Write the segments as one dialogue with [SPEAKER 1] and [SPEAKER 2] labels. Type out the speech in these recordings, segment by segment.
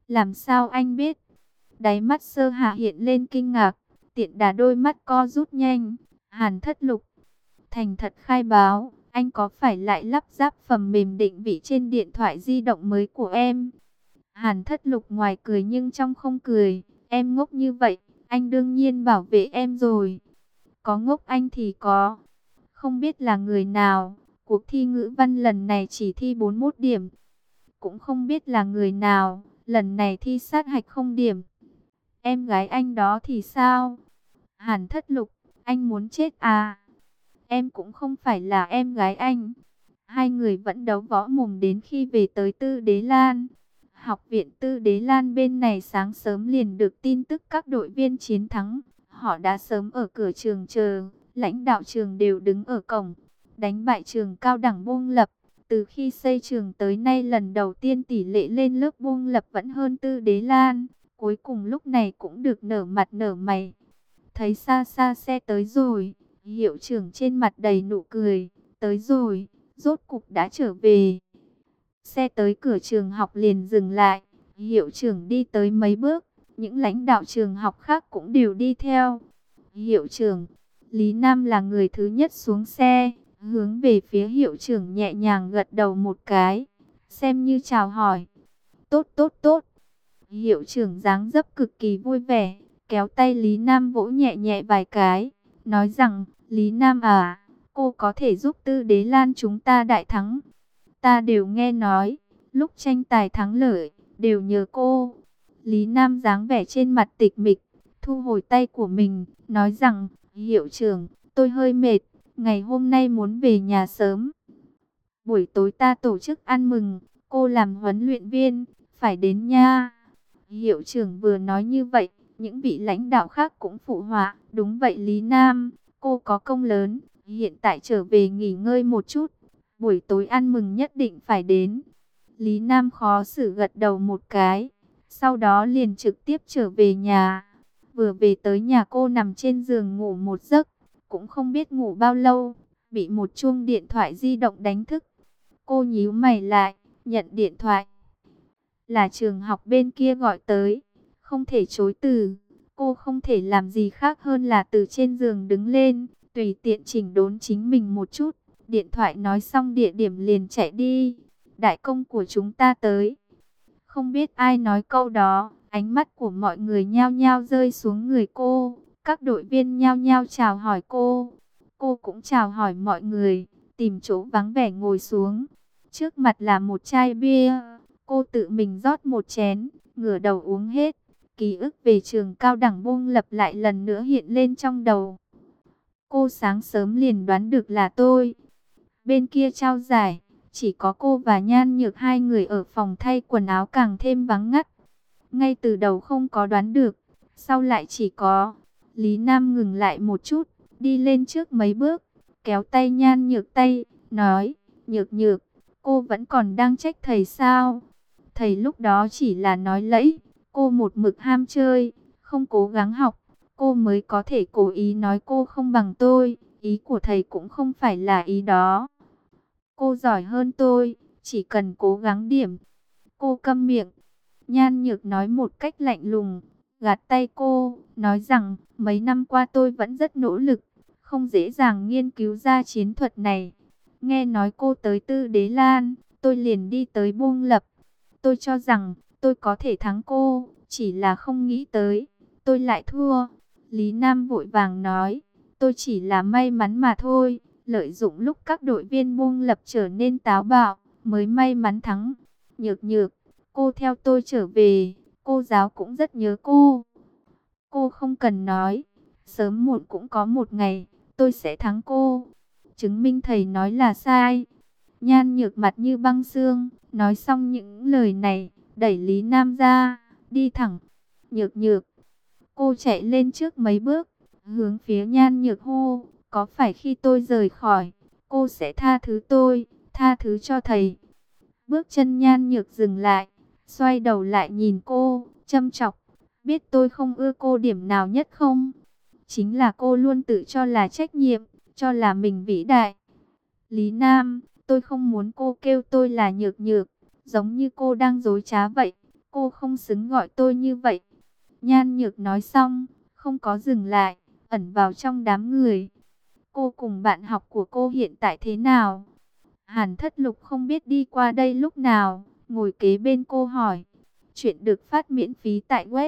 [SPEAKER 1] Làm sao anh biết? Đáy mắt Sơ Hạ hiện lên kinh ngạc, tiện đà đôi mắt co rút nhanh. Hàn Thất Lục thành thật khai báo, anh có phải lại lắp ráp phần mềm định vị trên điện thoại di động mới của em? Hàn Thất Lục ngoài cười nhưng trong không cười. Em ngốc như vậy, anh đương nhiên bảo vệ em rồi. Có ngốc anh thì có. Không biết là người nào, cuộc thi ngữ văn lần này chỉ thi 41 điểm. Cũng không biết là người nào, lần này thi sát hạch 0 điểm. Em gái anh đó thì sao? Hàn Thất Lục, anh muốn chết à? Em cũng không phải là em gái anh. Hai người vẫn đấu võ mồm đến khi về tới Tư Đế Lan. Học viện Tư Đế Lan bên này sáng sớm liền được tin tức các đội viên chiến thắng. Họ đã sớm ở cửa trường chờ, lãnh đạo trường đều đứng ở cổng. Đánh bại trường cao đẳng Buông Lập. Từ khi xây trường tới nay lần đầu tiên tỷ lệ lên lớp Buông Lập vẫn hơn Tư Đế Lan. Cuối cùng lúc này cũng được nở mặt nở mày. Thấy xa xa xe tới rồi, hiệu trưởng trên mặt đầy nụ cười. Tới rồi, rốt cục đã trở về. Xe tới cửa trường học liền dừng lại. Hiệu trưởng đi tới mấy bước, những lãnh đạo trường học khác cũng đều đi theo. Hiệu trưởng, Lý Nam là người thứ nhất xuống xe, hướng về phía hiệu trưởng nhẹ nhàng gật đầu một cái, xem như chào hỏi. Tốt tốt tốt. Hiệu trưởng dáng dấp cực kỳ vui vẻ, kéo tay Lý Nam vỗ nhẹ nhẹ vài cái, nói rằng, Lý Nam à, cô có thể giúp Tư Đế Lan chúng ta đại thắng. Ta đều nghe nói, lúc tranh tài thắng lợi, đều nhờ cô. Lý Nam dáng vẻ trên mặt tịch mịch, thu hồi tay của mình, nói rằng, hiệu trưởng, tôi hơi mệt, ngày hôm nay muốn về nhà sớm. Buổi tối ta tổ chức ăn mừng, cô làm huấn luyện viên, phải đến nha. Hiệu trưởng vừa nói như vậy, những vị lãnh đạo khác cũng phụ họa, đúng vậy Lý Nam, cô có công lớn, hiện tại trở về nghỉ ngơi một chút, buổi tối ăn mừng nhất định phải đến. Lý Nam khó xử gật đầu một cái, sau đó liền trực tiếp trở về nhà. Vừa về tới nhà cô nằm trên giường ngủ một giấc, cũng không biết ngủ bao lâu, bị một chuông điện thoại di động đánh thức. Cô nhíu mày lại, nhận điện thoại. Là trường học bên kia gọi tới, không thể chối từ. Cô không thể làm gì khác hơn là từ trên giường đứng lên, tùy tiện chỉnh đốn chính mình một chút. Điện thoại nói xong địa điểm liền chạy đi. Đại công của chúng ta tới. Không biết ai nói câu đó, ánh mắt của mọi người nhao nhao rơi xuống người cô. Các đội viên nhao nhao chào hỏi cô. Cô cũng chào hỏi mọi người, tìm chỗ vắng vẻ ngồi xuống. Trước mặt là một chai bia. Cô tự mình rót một chén, ngửa đầu uống hết. Ký ức về trường cao đẳng Buông Lập lại lần nữa hiện lên trong đầu. Cô sáng sớm liền đoán được là tôi. Bên kia trao giải, chỉ có cô và Nhan Nhược hai người ở phòng thay quần áo càng thêm vắng ngắt. Ngay từ đầu không có đoán được, sau lại chỉ có. Lý Nam ngừng lại một chút, đi lên trước mấy bước, kéo tay Nhan Nhược tay, nói, Nhược Nhược, cô vẫn còn đang trách thầy sao? Thầy lúc đó chỉ là nói lẫy, cô một mực ham chơi, không cố gắng học, cô mới có thể cố ý nói cô không bằng tôi, ý của thầy cũng không phải là ý đó. Cô giỏi hơn tôi, chỉ cần cố gắng điểm. Cô câm miệng. Nhan Nhược nói một cách lạnh lùng, gạt tay cô, nói rằng mấy năm qua tôi vẫn rất nỗ lực, không dễ dàng nghiên cứu ra chiến thuật này. Nghe nói cô tới Tư Đế Lan, tôi liền đi tới Buông Lập. Tôi cho rằng tôi có thể thắng cô, chỉ là không nghĩ tới, tôi lại thua. Lý Nam vội vàng nói, tôi chỉ là may mắn mà thôi, lợi dụng lúc các đội viên Buông Lập trở nên táo bạo, mới may mắn thắng. Nhược Nhược, cô theo tôi trở về, cô giáo cũng rất nhớ cô. Cô không cần nói, sớm muộn cũng có một ngày, tôi sẽ thắng cô. Chứng minh thầy nói là sai. Nhan Nhược mặt như băng xương, nói xong những lời này, đẩy Lý Nam ra, đi thẳng. Nhược Nhược, cô chạy lên trước mấy bước, hướng phía Nhan Nhược hô, có phải khi tôi rời khỏi, cô sẽ tha thứ tôi, tha thứ cho thầy. Bước chân Nhan Nhược dừng lại, xoay đầu lại nhìn cô, châm chọc, biết tôi không ưa cô điểm nào nhất không? Chính là cô luôn tự cho là trách nhiệm, cho là mình vĩ đại. Lý Nam, tôi không muốn cô kêu tôi là Nhược Nhược, giống như cô đang dối trá vậy. cô không xứng gọi tôi như vậy. Nhan Nhược nói xong, không có dừng lại, ẩn vào trong đám người. Cô cùng bạn học của cô hiện tại thế nào? Hàn Thất Lục không biết đi qua đây lúc nào, ngồi kế bên cô hỏi. Chuyện được phát miễn phí tại web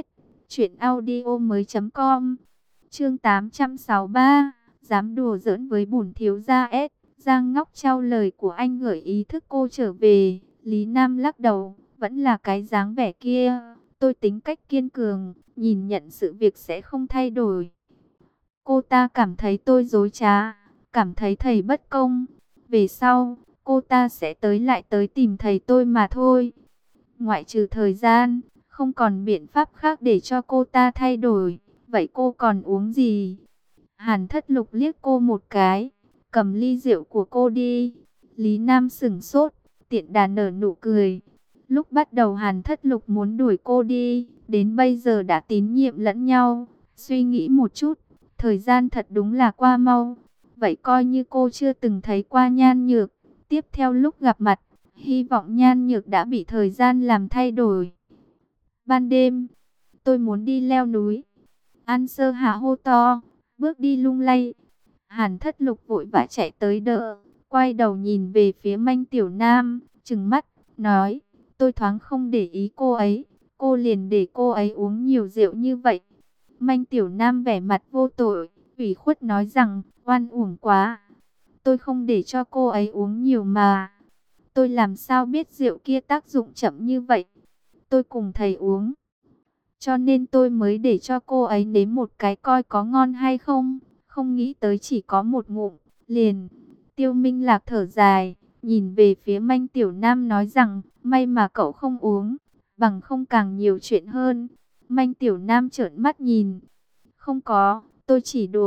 [SPEAKER 1] truyệnaudiomoi.com. Chương 863, dám đùa giỡn với bổn thiếu gia S. Giang Ngóc trao lời của anh gợi ý thức cô trở về. Lý Nam lắc đầu, vẫn là cái dáng vẻ kia. Tôi tính cách kiên cường, nhìn nhận sự việc sẽ không thay đổi. Cô ta cảm thấy tôi dối trá, cảm thấy thầy bất công. Về sau, cô ta sẽ lại tới tìm thầy tôi mà thôi. Ngoại trừ thời gian, không còn biện pháp khác để cho cô ta thay đổi. Vậy cô còn uống gì? Hàn Thất Lục liếc cô một cái, cầm ly rượu của cô đi. Lý Nam sững sốt, tiện đà nở nụ cười. Lúc bắt đầu Hàn Thất Lục muốn đuổi cô đi, đến bây giờ đã tín nhiệm lẫn nhau. Suy nghĩ một chút, thời gian thật đúng là qua mau. Vậy coi như cô chưa từng thấy qua Nhan Nhược. Tiếp theo lúc gặp mặt, hy vọng Nhan Nhược đã bị thời gian làm thay đổi. Ban đêm, tôi muốn đi leo núi. An Sơ Hạ hô to, bước đi lung lay. Hàn Thất Lục vội vã chạy tới đỡ, quay đầu nhìn về phía Manh Tiểu Nam, trừng mắt, nói, tôi thoáng không để ý cô ấy, cô liền để cô ấy uống nhiều rượu như vậy. Manh Tiểu Nam vẻ mặt vô tội, ủy khuất nói rằng, oan uổng quá. Tôi không để cho cô ấy uống nhiều mà. Tôi làm sao biết rượu kia tác dụng chậm như vậy. Tôi cùng thầy uống. Cho nên tôi mới để cho cô ấy nếm một cái coi có ngon hay không. Không nghĩ tới chỉ có một ngụm, liền. Tiêu Minh Lạc thở dài, nhìn về phía Manh Tiểu Nam nói rằng, may mà cậu không uống, bằng không càng nhiều chuyện hơn. Manh Tiểu Nam trợn mắt nhìn. Không có, tôi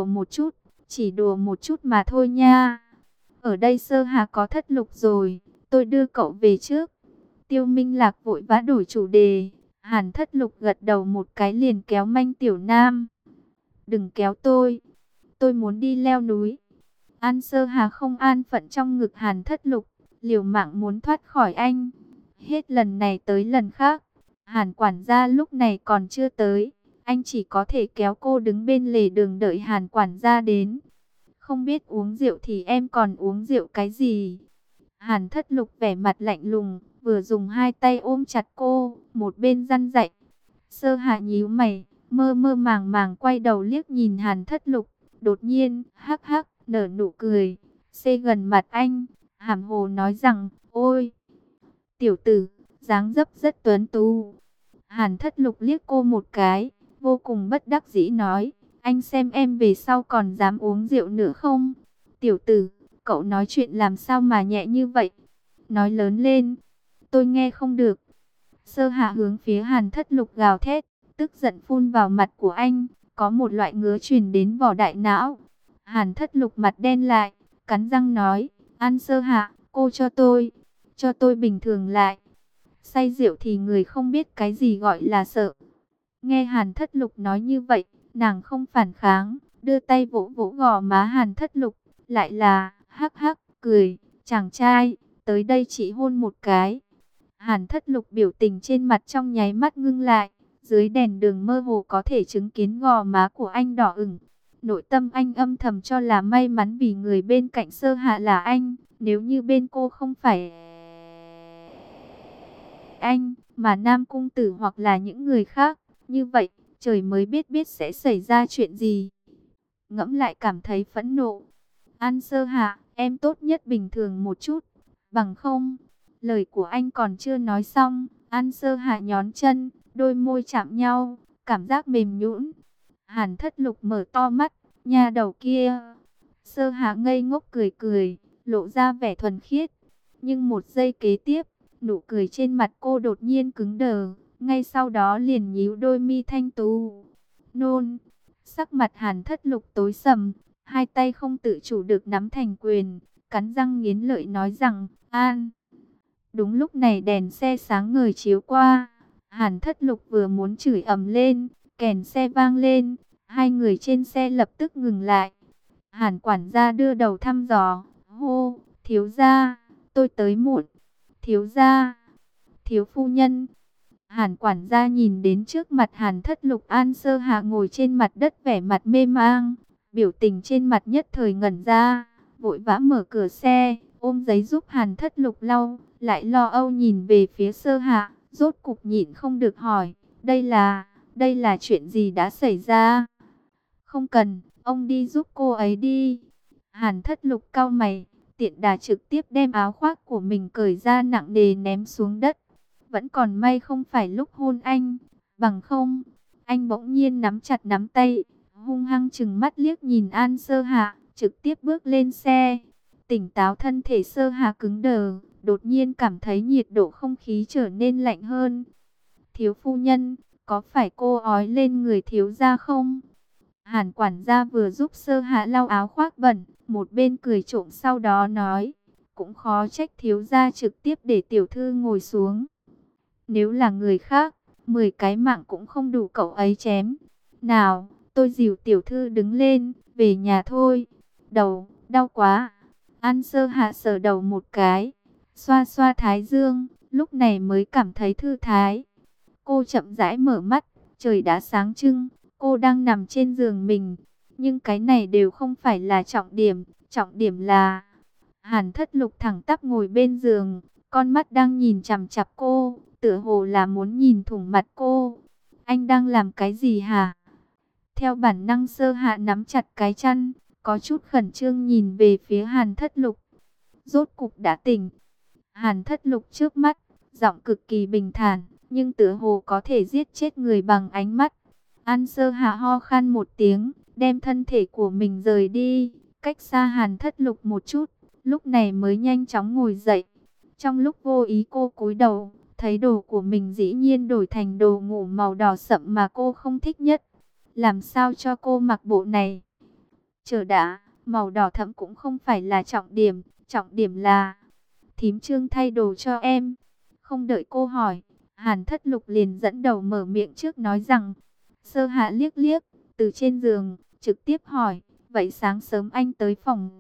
[SPEAKER 1] chỉ đùa một chút mà thôi nha. Ở đây Sơ Hà có Thất Lục rồi, tôi đưa cậu về trước. Tiêu Minh Lạc vội vã đổi chủ đề. Hàn Thất Lục gật đầu một cái liền kéo Manh Tiểu Nam. Đừng kéo tôi muốn đi leo núi. An Sơ Hà không an phận trong ngực Hàn Thất Lục, liều mạng muốn thoát khỏi anh. Hết lần này tới lần khác, Hàn quản gia lúc này còn chưa tới. Anh chỉ có thể kéo cô đứng bên lề đường đợi Hàn quản gia đến. Không biết uống rượu thì em còn uống rượu cái gì? Hàn Thất Lục vẻ mặt lạnh lùng, vừa dùng hai tay ôm chặt cô, một bên răn dạy. Sơ Hạ nhíu mày, mơ mơ màng màng quay đầu liếc nhìn Hàn Thất Lục, đột nhiên, hắc hắc, nở nụ cười, xê gần mặt anh, hàm hồ nói rằng, ôi, tiểu tử, dáng dấp rất tuấn tú. Hàn Thất Lục liếc cô một cái, vô cùng bất đắc dĩ nói, anh xem em về sau còn dám uống rượu nữa không? Tiểu tử, cậu nói chuyện làm sao mà nhẹ như vậy? Nói lớn lên, tôi nghe không được. Sơ Hạ hướng phía Hàn Thất Lục gào thét, tức giận phun vào mặt của anh, có một loại ngứa truyền đến vỏ đại não. Hàn Thất Lục mặt đen lại, cắn răng nói, An Sơ Hạ, cô cho tôi bình thường lại. Say rượu thì người không biết cái gì gọi là sợ. Nghe Hàn Thất Lục nói như vậy, nàng không phản kháng, đưa tay vỗ vỗ gò má Hàn Thất Lục, lại là, hắc hắc, cười, chàng trai, tới đây chỉ hôn một cái. Hàn Thất Lục biểu tình trên mặt trong nháy mắt ngưng lại, dưới đèn đường mơ hồ có thể chứng kiến gò má của anh đỏ ửng. Nội tâm anh âm thầm cho là may mắn vì người bên cạnh Sơ Hạ là anh, nếu như bên cô không phải anh, mà Nam Cung Tử hoặc là những người khác, như vậy, trời mới biết sẽ xảy ra chuyện gì. Ngẫm lại cảm thấy phẫn nộ. An Sơ Hạ, em tốt nhất bình thường một chút, bằng không. Lời của anh còn chưa nói xong, An Sơ Hạ nhón chân, đôi môi chạm nhau, cảm giác mềm nhũn. Hàn Thất Lục mở to mắt, nha đầu kia. Sơ Hạ ngây ngốc cười cười, lộ ra vẻ thuần khiết. Nhưng một giây kế tiếp, nụ cười trên mặt cô đột nhiên cứng đờ, ngay sau đó liền nhíu đôi mi thanh tú. Nôn, sắc mặt Hàn Thất Lục tối sầm, hai tay không tự chủ được nắm thành quyền, cắn răng nghiến lợi nói rằng, An. Đúng lúc này đèn xe sáng ngời chiếu qua, Hàn Thất Lục vừa muốn chửi ầm lên, kèn xe vang lên, hai người trên xe lập tức ngừng lại. Hàn quản gia đưa đầu thăm dò, hô, thiếu gia, tôi tới muộn. Thiếu gia, thiếu phu nhân. Hàn quản gia nhìn đến trước mặt Hàn Thất Lục, An Sơ Hạ ngồi trên mặt đất vẻ mặt mê mang, biểu tình trên mặt nhất thời ngẩn ra, vội vã mở cửa xe, ôm giấy giúp Hàn Thất Lục lau, lại lo âu nhìn về phía Sơ Hạ, rốt cục nhịn không được hỏi, đây là chuyện gì đã xảy ra? Không cần, ông đi giúp cô ấy đi. Hàn Thất Lục cau mày, tiện đà trực tiếp đem áo khoác của mình cởi ra nặng nề ném xuống đất. Vẫn còn may không phải lúc hôn anh, bằng không, anh bỗng nhiên nắm chặt nắm tay, hung hăng chừng mắt liếc nhìn An Sơ Hạ, trực tiếp bước lên xe. Tỉnh táo thân thể Sơ Hạ cứng đờ, đột nhiên cảm thấy nhiệt độ không khí trở nên lạnh hơn. Thiếu phu nhân, có phải cô ói lên người thiếu gia không? Hàn quản gia vừa giúp Sơ Hạ lau áo khoác bẩn, một bên cười trộm sau đó nói, cũng khó trách thiếu gia trực tiếp để tiểu thư ngồi xuống. Nếu là người khác, 10 cái mạng cũng không đủ cậu ấy chém. Nào, tôi dìu tiểu thư đứng lên, về nhà thôi. Đầu, đau quá. An Sơ Hạ sờ đầu một cái, xoa xoa thái dương, lúc này mới cảm thấy thư thái. Cô chậm rãi mở mắt, trời đã sáng trưng, cô đang nằm trên giường mình. Nhưng cái này đều không phải là trọng điểm là Hàn Thất Lục thẳng tắp ngồi bên giường, con mắt đang nhìn chằm chằm cô, tựa hồ là muốn nhìn thủng mặt cô. Anh đang làm cái gì hả? Theo bản năng Sơ Hạ nắm chặt cái chăn, có chút khẩn trương nhìn về phía Hàn Thất Lục. Rốt cục đã tỉnh. Hàn Thất Lục trước mắt, giọng cực kỳ bình thản, nhưng tựa hồ có thể giết chết người bằng ánh mắt. An Sơ Hạ ho khan một tiếng, đem thân thể của mình rời đi, cách xa Hàn Thất Lục một chút, lúc này mới nhanh chóng ngồi dậy. Trong lúc vô ý cô cúi đầu, thấy đồ của mình dĩ nhiên đổi thành đồ ngủ màu đỏ sậm mà cô không thích nhất. Làm sao cho cô mặc bộ này? Chờ đã, màu đỏ thẫm cũng không phải là trọng điểm là thím Trương thay đồ cho em. Không đợi cô hỏi, Hàn Thất Lục liền dẫn đầu mở miệng trước nói rằng. Sơ Hạ liếc liếc, từ trên giường, trực tiếp hỏi, vậy sáng sớm anh tới phòng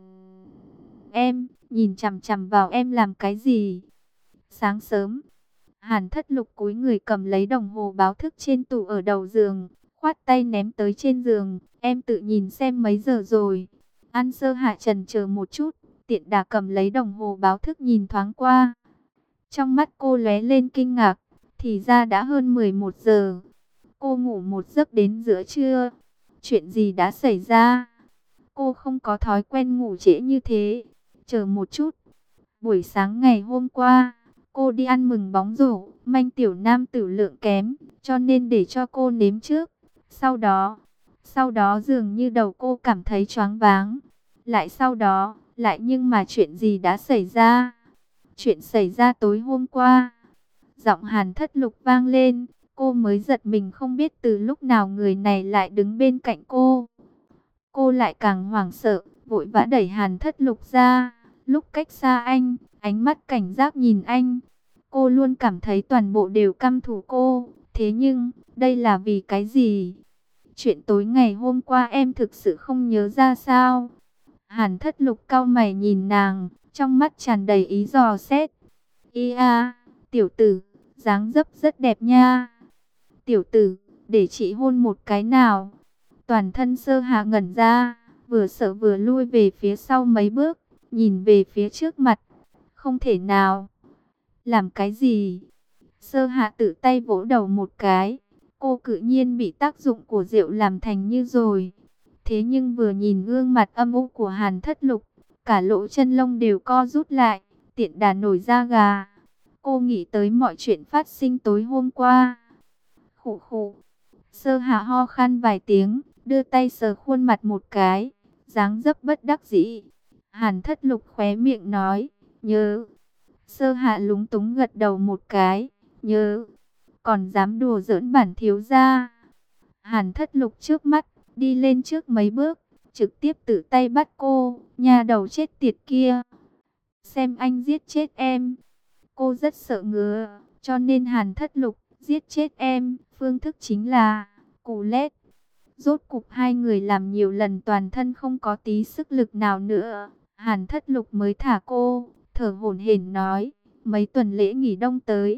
[SPEAKER 1] em, nhìn chằm chằm vào em làm cái gì? Sáng sớm, Hàn Thất Lục cúi người cầm lấy đồng hồ báo thức trên tủ ở đầu giường, khoát tay ném tới trên giường, em tự nhìn xem mấy giờ rồi. An Sơ Hạ chần chờ một chút, tiện đà cầm lấy đồng hồ báo thức nhìn thoáng qua. Trong mắt cô lóe lên kinh ngạc, thì ra đã hơn 11 giờ. Cô ngủ một giấc đến giữa trưa. Chuyện gì đã xảy ra? Cô không có thói quen ngủ trễ như thế. Chờ một chút. Buổi sáng ngày hôm qua, cô đi ăn mừng bóng rổ, Manh tiểu nam tử lượng kém, cho nên để cho cô nếm trước. Sau đó dường như đầu cô cảm thấy choáng váng. Lại nhưng mà chuyện gì đã xảy ra? Chuyện xảy ra tối hôm qua. Giọng Hàn Thất Lục vang lên, cô mới giật mình không biết từ lúc nào người này lại đứng bên cạnh cô. Cô lại càng hoảng sợ, vội vã đẩy Hàn Thất Lục ra, lúc cách xa anh, ánh mắt cảnh giác nhìn anh. Cô luôn cảm thấy toàn bộ đều căm thù cô, thế nhưng, đây là vì cái gì? Chuyện tối ngày hôm qua em thực sự không nhớ ra sao? Hàn Thất Lục cau mày nhìn nàng, trong mắt tràn đầy ý dò xét. Tiểu tử, dáng dấp rất đẹp nha. Tiểu tử, để chị hôn một cái nào. Toàn thân Sơ Hạ ngẩn ra, vừa sợ vừa lui về phía sau mấy bước, nhìn về phía trước mặt. Không thể nào. Làm cái gì? Sơ Hạ tự tay vỗ đầu một cái. Cô cự nhiên bị tác dụng của rượu làm thành như rồi. Thế nhưng vừa nhìn gương mặt âm u của Hàn Thất Lục, cả lỗ chân lông đều co rút lại, tiện đà nổi da gà. Cô nghĩ tới mọi chuyện phát sinh tối hôm qua. Khụ khụ. Sơ Hạ ho khan vài tiếng, đưa tay sờ khuôn mặt một cái, dáng dấp bất đắc dĩ. Hàn Thất Lục khóe miệng nói, nhớ. Sơ Hạ lúng túng gật đầu một cái, nhớ. Còn dám đùa giỡn bản thiếu gia. Hàn Thất Lục trước mắt, đi lên trước mấy bước, trực tiếp tự tay bắt cô, nhà đầu chết tiệt kia. Xem anh giết chết em. Cô rất sợ ngứa, cho nên Hàn Thất Lục giết chết em, phương thức chính là cù lét. Rốt cục hai người làm nhiều lần toàn thân không có tí sức lực nào nữa. Hàn Thất Lục mới thả cô, thở hổn hển nói, mấy tuần lễ nghỉ đông tới,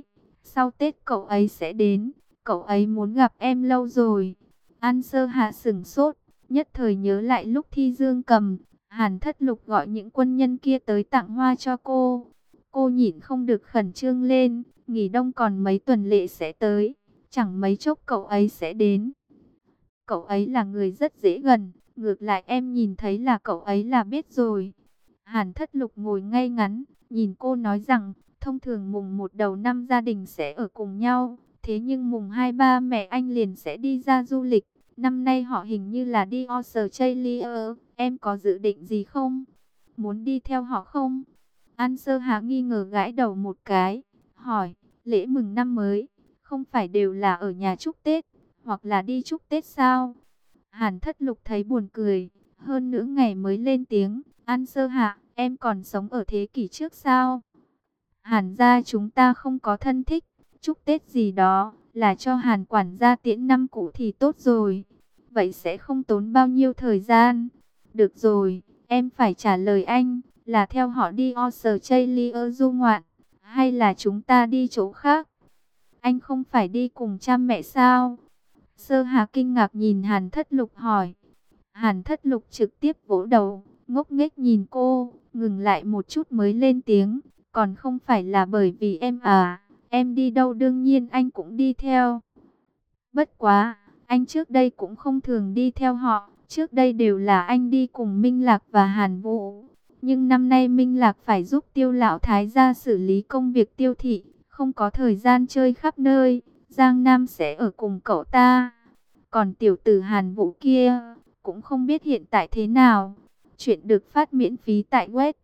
[SPEAKER 1] Sau Tết cậu ấy sẽ đến, cậu ấy muốn gặp em lâu rồi. An Sơ Hạ sửng sốt, nhất thời nhớ lại lúc thi dương cầm, Hàn Thất Lục gọi những quân nhân kia tới tặng hoa cho cô. Cô nhịn không được khẩn trương lên, nghỉ đông còn mấy tuần lễ sẽ tới, chẳng mấy chốc cậu ấy sẽ đến. Cậu ấy là người rất dễ gần, ngược lại em nhìn thấy là cậu ấy là biết rồi. Hàn Thất Lục ngồi ngay ngắn, nhìn cô nói rằng, thông thường mùng 1 đầu năm gia đình sẽ ở cùng nhau, thế nhưng mùng 2 ba mẹ anh liền sẽ đi ra du lịch. Năm nay họ hình như là đi Australia, em có dự định gì không? Muốn đi theo họ không? An Sơ Hà nghi ngờ gãi đầu một cái, hỏi, lễ mừng năm mới, không phải đều là ở nhà chúc Tết, hoặc là đi chúc Tết sao? Hàn Thất Lục thấy buồn cười, hơn nửa ngày mới lên tiếng, An Sơ Hạ, em còn sống ở thế kỷ trước sao? Hàn gia chúng ta không có thân thích, chúc Tết gì đó, là cho Hàn quản gia tiễn năm cũ thì tốt rồi. Vậy sẽ không tốn bao nhiêu thời gian. Được rồi, em phải trả lời anh, là theo họ đi Australia du ngoạn, hay là chúng ta đi chỗ khác? Anh không phải đi cùng cha mẹ sao? Sơ Hà kinh ngạc nhìn Hàn Thất Lục hỏi. Hàn Thất Lục trực tiếp vỗ đầu, ngốc nghếch nhìn cô, ngừng lại một chút mới lên tiếng. Còn không phải là bởi vì em à, em đi đâu đương nhiên anh cũng đi theo. Bất quá, anh trước đây cũng không thường đi theo họ, trước đây đều là anh đi cùng Minh Lạc và Hàn Vũ. Nhưng năm nay Minh Lạc phải giúp Tiêu Lão Thái gia xử lý công việc tiêu thị, không có thời gian chơi khắp nơi, Giang Nam sẽ ở cùng cậu ta. Còn tiểu tử Hàn Vũ kia, cũng không biết hiện tại thế nào. Chuyện được phát miễn phí tại web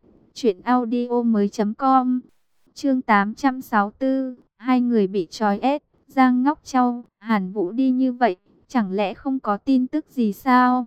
[SPEAKER 1] truyệnaudiomoi.com. Chương 864, hai người bị trói ép, Giang Ngóc Châu, Hàn Vũ đi như vậy, chẳng lẽ không có tin tức gì sao?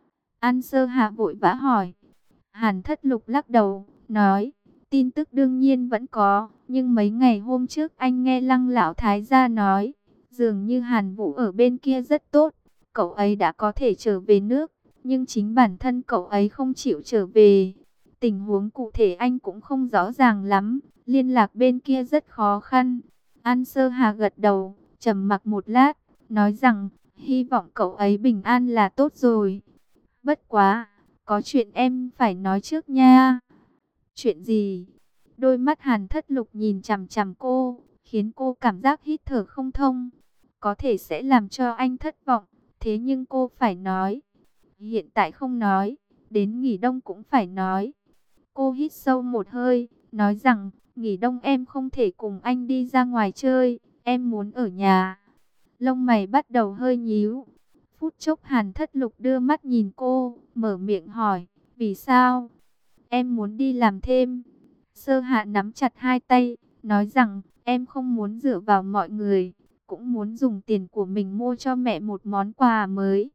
[SPEAKER 1] An Sơ Hạ vội vã hỏi. Hàn Thất Lục lắc đầu, nói, tin tức đương nhiên vẫn có, nhưng mấy ngày hôm trước anh nghe Lăng Lão Thái gia nói, dường như Hàn Vũ ở bên kia rất tốt, cậu ấy đã có thể trở về nước, nhưng chính bản thân cậu ấy không chịu trở về. Tình huống cụ thể anh cũng không rõ ràng lắm, liên lạc bên kia rất khó khăn. An Sơ Hà gật đầu, trầm mặc một lát, nói rằng, hy vọng cậu ấy bình an là tốt rồi. Bất quá, có chuyện em phải nói trước nha. Chuyện gì? Đôi mắt Hàn Thất Lục nhìn chằm chằm cô, khiến cô cảm giác hít thở không thông. Có thể sẽ làm cho anh thất vọng, thế nhưng cô phải nói. Hiện tại không nói, đến nghỉ đông cũng phải nói. Cô hít sâu một hơi, nói rằng, nghỉ đông em không thể cùng anh đi ra ngoài chơi, em muốn ở nhà. Lông mày bắt đầu hơi nhíu. Phút chốc Hàn Thất Lục đưa mắt nhìn cô, mở miệng hỏi, vì sao? Em muốn đi làm thêm. Sơ Hạ nắm chặt hai tay, nói rằng, em không muốn dựa vào mọi người, cũng muốn dùng tiền của mình mua cho mẹ một món quà mới.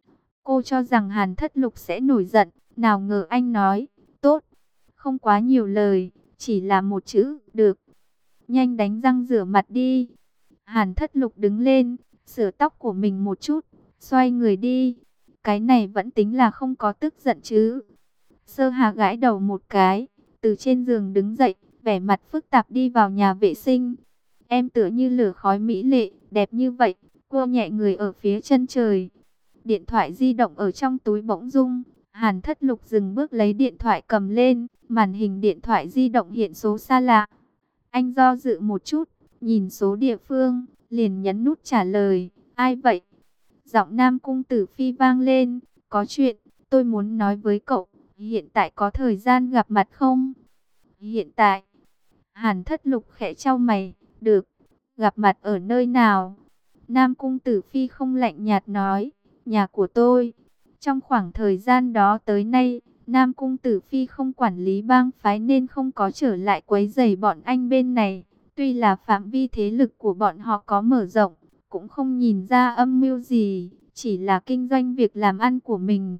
[SPEAKER 1] Cô cho rằng Hàn Thất Lục sẽ nổi giận, nào ngờ anh nói, tốt, không quá nhiều lời, chỉ là một chữ, được. Nhanh đánh răng rửa mặt đi. Hàn Thất Lục đứng lên, sửa tóc của mình một chút, xoay người đi. Cái này vẫn tính là không có tức giận chứ. Sơ Hà gãi đầu một cái, từ trên giường đứng dậy, vẻ mặt phức tạp đi vào nhà vệ sinh. Em tựa như lửa khói mỹ lệ, đẹp như vậy, cô nhẹ người ở phía chân trời. Điện thoại di động ở trong túi bỗng rung, Hàn Thất Lục dừng bước lấy điện thoại cầm lên, màn hình điện thoại di động hiện số xa lạ. Anh do dự một chút, nhìn số địa phương, liền nhấn nút trả lời, ai vậy? Giọng Nam Cung Tử Phi vang lên, có chuyện, tôi muốn nói với cậu, hiện tại có thời gian gặp mặt không? Hiện tại, Hàn Thất Lục khẽ chau mày, được, gặp mặt ở nơi nào? Nam Cung Tử Phi không lạnh nhạt nói, nhà của tôi. Trong khoảng thời gian đó tới nay, Nam Cung Tử Phi không quản lý bang phái nên không có trở lại quấy rầy bọn anh bên này. Tuy là phạm vi thế lực của bọn họ có mở rộng, cũng không nhìn ra âm mưu gì, chỉ là kinh doanh việc làm ăn của mình.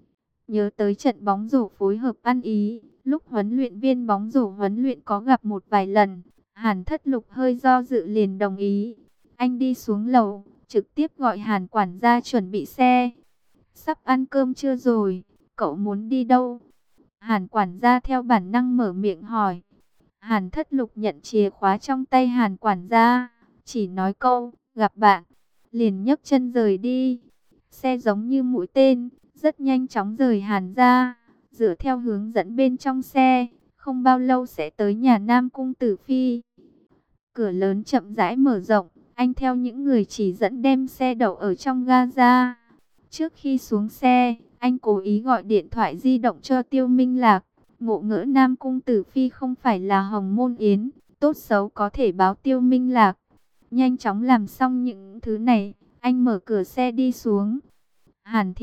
[SPEAKER 1] Nhớ tới trận bóng rổ phối hợp ăn ý, lúc huấn luyện viên bóng rổ huấn luyện có gặp một vài lần, Hàn Thất Lục hơi do dự liền đồng ý. Anh đi xuống lầu, trực tiếp gọi Hàn quản gia chuẩn bị xe. Sắp ăn cơm trưa rồi, cậu muốn đi đâu? Hàn quản gia theo bản năng mở miệng hỏi. Hàn Thất Lục nhận chìa khóa trong tay Hàn quản gia, chỉ nói câu, gặp bạn, liền nhấc chân rời đi. Xe giống như mũi tên, rất nhanh chóng rời Hàn ra, dựa theo hướng dẫn bên trong xe, không bao lâu sẽ tới nhà Nam Cung Tử Phi. Cửa lớn chậm rãi mở rộng, anh theo những người chỉ dẫn đem xe đậu ở trong ga ra. Trước khi xuống xe, anh cố ý gọi điện thoại di động cho Tiêu Minh Lạc, ngộ ngỡ Nam Cung Tử Phi không phải là Hồng Môn Yến, tốt xấu có thể báo Tiêu Minh Lạc. Nhanh chóng làm xong những thứ này, anh mở cửa xe đi xuống. Hàn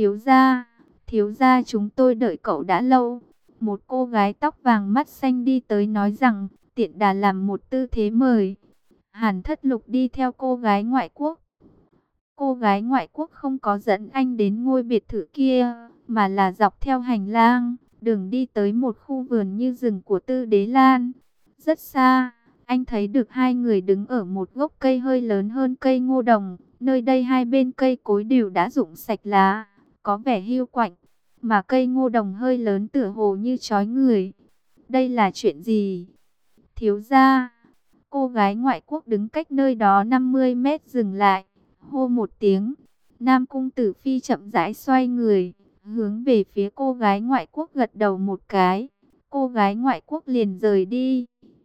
[SPEAKER 1] thiếu gia chúng tôi đợi cậu đã lâu. Một cô gái tóc vàng mắt xanh đi tới nói rằng, tiện đà làm một tư thế mời. Hàn Thất Lục đi theo cô gái ngoại quốc. Cô gái ngoại quốc không có dẫn anh đến ngôi biệt thự kia, mà là dọc theo hành lang, đường đi tới một khu vườn như rừng của Tư Đế Lan. Rất xa, anh thấy được hai người đứng ở một gốc cây hơi lớn hơn cây ngô đồng. Nơi đây hai bên cây cối đều đã rụng sạch lá, có vẻ hiu quạnh, mà cây ngô đồng hơi lớn tựa hồ như trói người. Đây là chuyện gì? Thiếu gia, cô gái ngoại quốc đứng cách nơi đó 50 mét dừng lại, hô một tiếng. Nam Cung Tử Phi chậm rãi xoay người, hướng về phía cô gái ngoại quốc gật đầu một cái. Cô gái ngoại quốc liền rời đi.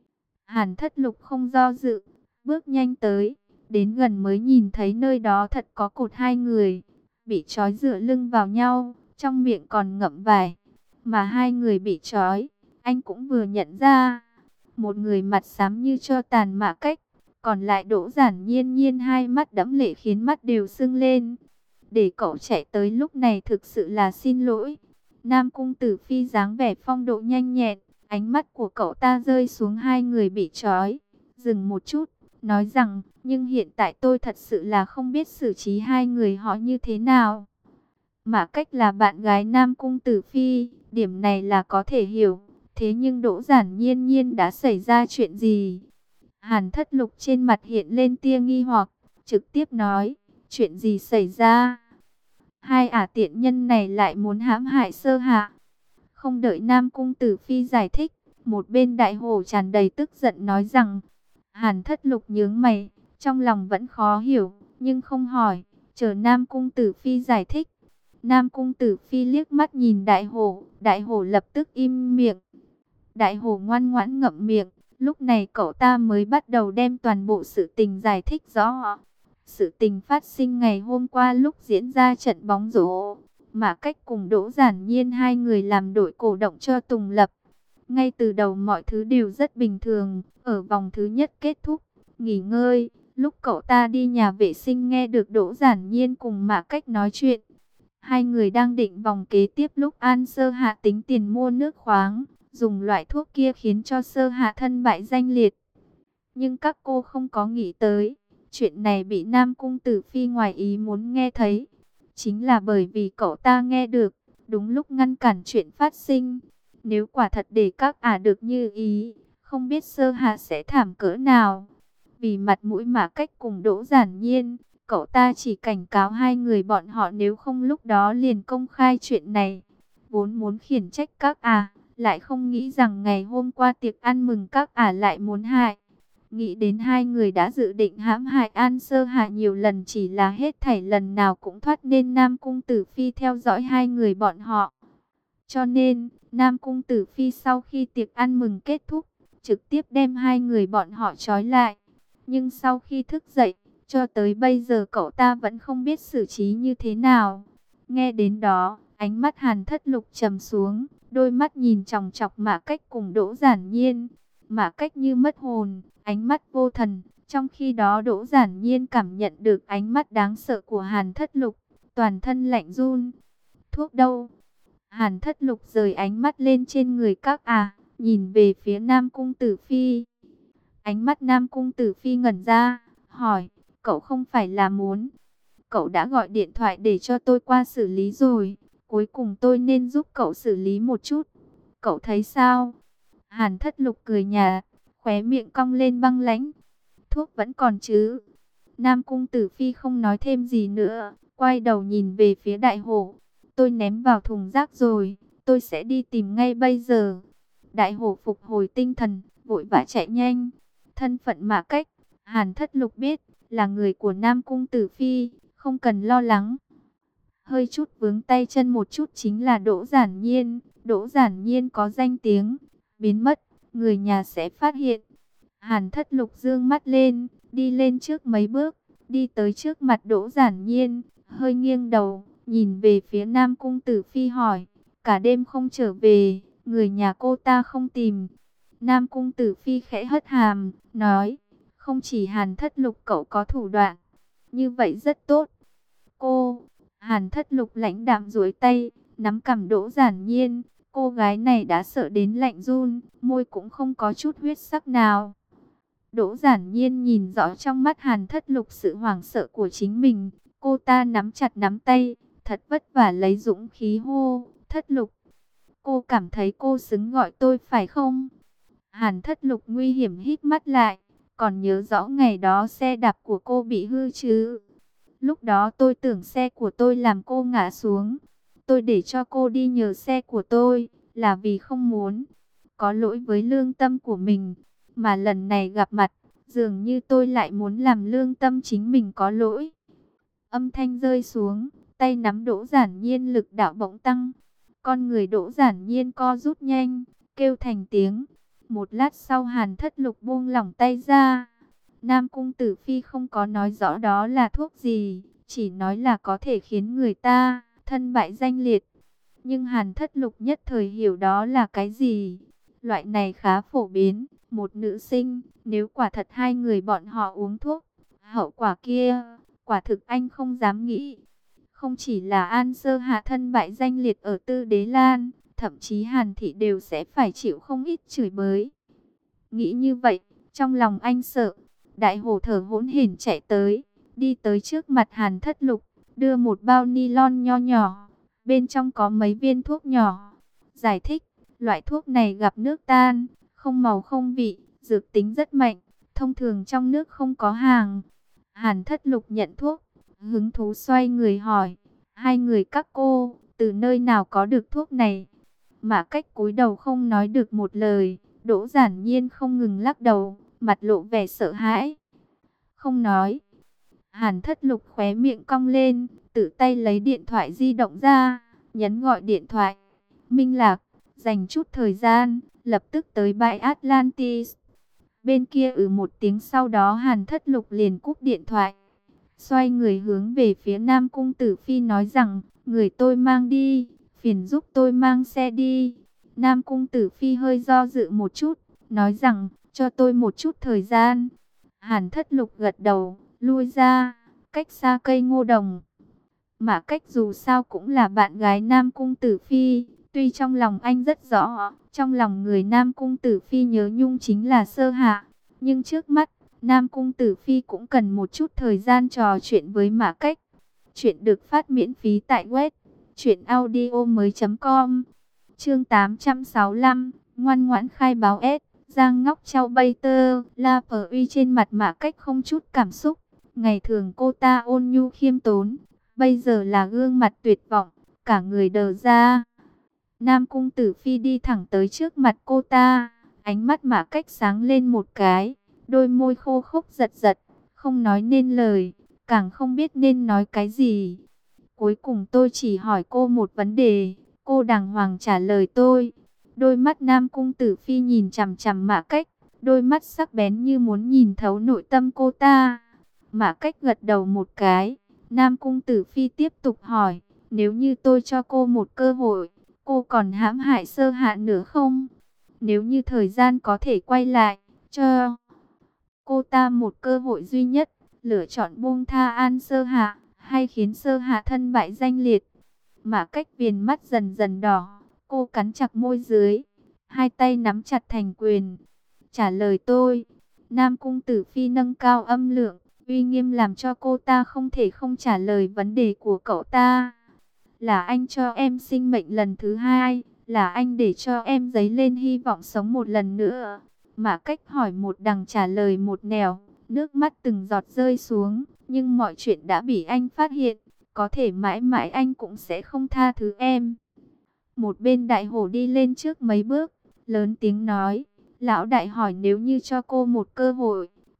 [SPEAKER 1] Hàn Thất Lục không do dự, bước nhanh tới. Đến gần mới nhìn thấy nơi đó thật có cột hai người, bị trói dựa lưng vào nhau, trong miệng còn ngậm vải. Mà hai người bị trói, anh cũng vừa nhận ra. Một người mặt xám như tro tàn Mã Cách, còn lại Đỗ Giản Nhiên Nhiên hai mắt đẫm lệ khiến mắt đều sưng lên. Để cậu chạy tới lúc này thực sự là xin lỗi. Nam Cung Tử Phi dáng vẻ phong độ nhanh nhẹn, ánh mắt của cậu ta rơi xuống hai người bị trói, dừng một chút, nói rằng, nhưng hiện tại tôi thật sự là không biết xử trí hai người họ như thế nào. Mã Cách là bạn gái Nam Cung Tử Phi, điểm này là có thể hiểu. Thế nhưng Đỗ Giản Nhiên Nhiên đã xảy ra chuyện gì? Hàn Thất Lục trên mặt hiện lên tia nghi hoặc, trực tiếp nói, chuyện gì xảy ra? Hai tiện nhân này lại muốn hãm hại Sơ Hạ. Không đợi Nam Cung Tử Phi giải thích, một bên Đại Hổ tràn đầy tức giận nói rằng, Hàn Thất Lục nhướng mày, trong lòng vẫn khó hiểu, nhưng không hỏi, chờ Nam Cung Tử Phi giải thích. Nam Cung Tử Phi liếc mắt nhìn Đại Hổ lập tức im miệng. Đại Hổ ngoan ngoãn ngậm miệng, lúc này cậu ta mới bắt đầu đem toàn bộ sự tình giải thích rõ. Sự tình phát sinh ngày hôm qua lúc diễn ra trận bóng rổ, Mã Cách cùng Đỗ Giản Nhiên hai người làm đội cổ động cho Tùng Lập. Ngay từ đầu mọi thứ đều rất bình thường, ở vòng thứ nhất kết thúc, nghỉ ngơi, lúc cậu ta đi nhà vệ sinh nghe được Đỗ Giản Nhiên cùng Mã Cách nói chuyện. Hai người đang định vòng kế tiếp lúc An Sơ Hạ tính tiền mua nước khoáng, dùng loại thuốc kia khiến cho Sơ Hạ thân bại danh liệt. Nhưng các cô không có nghĩ tới, chuyện này bị Nam Cung Tử Phi ngoài ý muốn nghe thấy. Chính là bởi vì cậu ta nghe được, đúng lúc ngăn cản chuyện phát sinh. Nếu quả thật để các được như ý, không biết Sơ Hạ sẽ thảm cỡ nào. Vì mặt mũi Mã Cách cùng Đỗ Giản Nhiên, cậu ta chỉ cảnh cáo hai người bọn họ nếu không lúc đó liền công khai chuyện này. Vốn muốn khiển trách các lại không nghĩ rằng ngày hôm qua tiệc ăn mừng các lại muốn hại. Nghĩ đến hai người đã dự định hãm hại An Sơ Hạ nhiều lần, chỉ là hết thảy lần nào cũng thoát nên Nam Cung Tử Phi theo dõi hai người bọn họ. Cho nên, Nam Cung Tử Phi sau khi tiệc ăn mừng kết thúc, trực tiếp đem hai người bọn họ trói lại. Nhưng sau khi thức dậy, cho tới bây giờ cậu ta vẫn không biết xử trí như thế nào. Nghe đến đó, ánh mắt Hàn Thất Lục trầm xuống, đôi mắt nhìn chòng chọc Mã Cách cùng Đỗ Giản Nhiên. Mã Cách như mất hồn, ánh mắt vô thần, trong khi đó Đỗ Giản Nhiên cảm nhận được ánh mắt đáng sợ của Hàn Thất Lục, toàn thân lạnh run. Thuốc đâu? Hàn Thất Lục rời ánh mắt lên trên người các nhìn về phía Nam Cung Tử Phi. Ánh mắt Nam Cung Tử Phi ngẩn ra, hỏi, cậu không phải là muốn... Cậu đã gọi điện thoại để cho tôi qua xử lý rồi, cuối cùng tôi nên giúp cậu xử lý một chút. Cậu thấy sao? Hàn Thất Lục cười nhạt, khóe miệng cong lên băng lãnh. Thuốc vẫn còn chứ? Nam Cung Tử Phi không nói thêm gì nữa, quay đầu nhìn về phía Đại Hổ. Tôi ném vào thùng rác rồi, tôi sẽ đi tìm ngay bây giờ. Đại Hổ phục hồi tinh thần, vội vã chạy nhanh. Thân phận Mã Cách, Hàn Thất Lục biết, là người của Nam Cung Tử Phi, không cần lo lắng. Hơi chút vướng tay chân một chút chính là Đỗ Giản Nhiên. Đỗ Giản Nhiên có danh tiếng, biến mất, người nhà sẽ phát hiện. Hàn Thất Lục dương mắt lên, đi lên trước mấy bước, đi tới trước mặt Đỗ Giản Nhiên, hơi nghiêng đầu, nhìn về phía Nam Cung Tử Phi hỏi, cả đêm không trở về, người nhà cô ta không tìm. Nam Cung Tử Phi khẽ hất hàm, nói, không chỉ Hàn Thất Lục cậu có thủ đoạn, như vậy rất tốt. Cô, Hàn Thất Lục lãnh đạm duỗi tay, nắm cằm Đỗ Giản Nhiên, cô gái này đã sợ đến lạnh run, môi cũng không có chút huyết sắc nào. Đỗ Giản Nhiên nhìn rõ trong mắt Hàn Thất Lục sự hoảng sợ của chính mình, cô ta nắm chặt nắm tay, thật vất vả lấy dũng khí hô, Thất Lục. Cô cảm thấy cô xứng gọi tôi phải không? Hàn Thất Lục nguy hiểm hít mắt lại, còn nhớ rõ ngày đó xe đạp của cô bị hư chứ? Lúc đó tôi tưởng xe của tôi làm cô ngã xuống. Tôi để cho cô đi nhờ xe của tôi, là vì không muốn có lỗi với lương tâm của mình. Mà lần này gặp mặt, dường như tôi lại muốn làm lương tâm chính mình có lỗi. Âm thanh rơi xuống, tay nắm Đỗ Giản Nhiên lực đạo bỗng tăng. Con người Đỗ Giản Nhiên co rút nhanh, kêu thành tiếng. Một lát sau Hàn Thất Lục buông lỏng tay ra. Nam Cung Tử Phi không có nói rõ đó là thuốc gì, chỉ nói là có thể khiến người ta thân bại danh liệt. Nhưng Hàn Thất Lục nhất thời hiểu đó là cái gì. Loại này khá phổ biến, một nữ sinh, nếu quả thật hai người bọn họ uống thuốc, hậu quả kia, quả thực anh không dám nghĩ. Không chỉ là An Sơ Hạ thân bại danh liệt ở Tư Đế Lan, thậm chí Hàn Thị đều sẽ phải chịu không ít chửi bới. Nghĩ như vậy, trong lòng anh sợ. Đại hổ thở hổn hển chạy tới, đi tới trước mặt Hàn Thất Lục, đưa một bao ni lon nho nhỏ, bên trong có mấy viên thuốc nhỏ. Giải thích, loại thuốc này gặp nước tan, không màu không vị, dược tính rất mạnh, thông thường trong nước không có hàng. Hàn Thất Lục nhận thuốc, hứng thú xoay người hỏi, hai người các cô, từ nơi nào có được thuốc này? Mã Cách cúi đầu không nói được một lời, Đỗ Giản Nhiên không ngừng lắc đầu, mặt lộ vẻ sợ hãi. Không nói. Hàn Thất Lục khóe miệng cong lên, tự tay lấy điện thoại di động ra, nhấn gọi điện thoại. Minh Lạc, dành chút thời gian, lập tức tới bãi Atlantis. Bên kia một tiếng sau đó Hàn Thất Lục liền cúp điện thoại. Xoay người hướng về phía Nam Cung Tử Phi nói rằng, người tôi mang đi, phiền giúp tôi mang xe đi. Nam Cung Tử Phi hơi do dự một chút, nói rằng, cho tôi một chút thời gian. Hàn Thất Lục gật đầu, lui ra, cách xa cây ngô đồng. Mã Cách dù sao cũng là bạn gái Nam Cung Tử Phi, tuy trong lòng anh rất rõ, trong lòng người Nam Cung Tử Phi nhớ nhung chính là Sơ Hạ. Nhưng trước mắt, Nam Cung Tử Phi cũng cần một chút thời gian trò chuyện với Mã Cách. Chuyện được phát miễn phí tại web truyệnaudiomoi.com. Chương 865, ngoan ngoãn khai báo S. Giang Ngóc Châu Bay Tơ, La Phở Uy trên mặt Mã Cách không chút cảm xúc. Ngày thường cô ta ôn nhu khiêm tốn, bây giờ là gương mặt tuyệt vọng, cả người đờ ra. Nam Cung Tử Phi đi thẳng tới trước mặt cô ta, ánh mắt Mã Cách sáng lên một cái, đôi môi khô khốc giật giật, không nói nên lời, càng không biết nên nói cái gì. Cuối cùng tôi chỉ hỏi cô một vấn đề, cô đàng hoàng trả lời tôi. Đôi mắt Nam Cung Tử Phi nhìn chằm chằm Mã Cách, đôi mắt sắc bén như muốn nhìn thấu nội tâm cô ta. Mã Cách gật đầu một cái, Nam Cung Tử Phi tiếp tục hỏi, nếu như tôi cho cô một cơ hội, cô còn hãm hại Sơ Hạ nữa không? Nếu như thời gian có thể quay lại, cho cô ta một cơ hội duy nhất, lựa chọn buông tha An Sơ Hạ, hay khiến Sơ Hạ thân bại danh liệt? Mã Cách viền mắt dần dần đỏ, cô cắn chặt môi dưới, hai tay nắm chặt thành quyền. Trả lời tôi. Nam Cung Tử Phi nâng cao âm lượng, uy nghiêm làm cho cô ta không thể không trả lời vấn đề của cậu ta. Là anh cho em sinh mệnh lần thứ hai, là anh để cho em dấy lên hy vọng sống một lần nữa. Mã Cách hỏi một đằng trả lời một nẻo, nước mắt từng giọt rơi xuống, nhưng mọi chuyện đã bị anh phát hiện, có thể mãi mãi anh cũng sẽ không tha thứ em. Một bên đại hổ đi lên trước mấy bước, lớn tiếng nói, lão đại hỏi nếu như cho cô một cơ hội,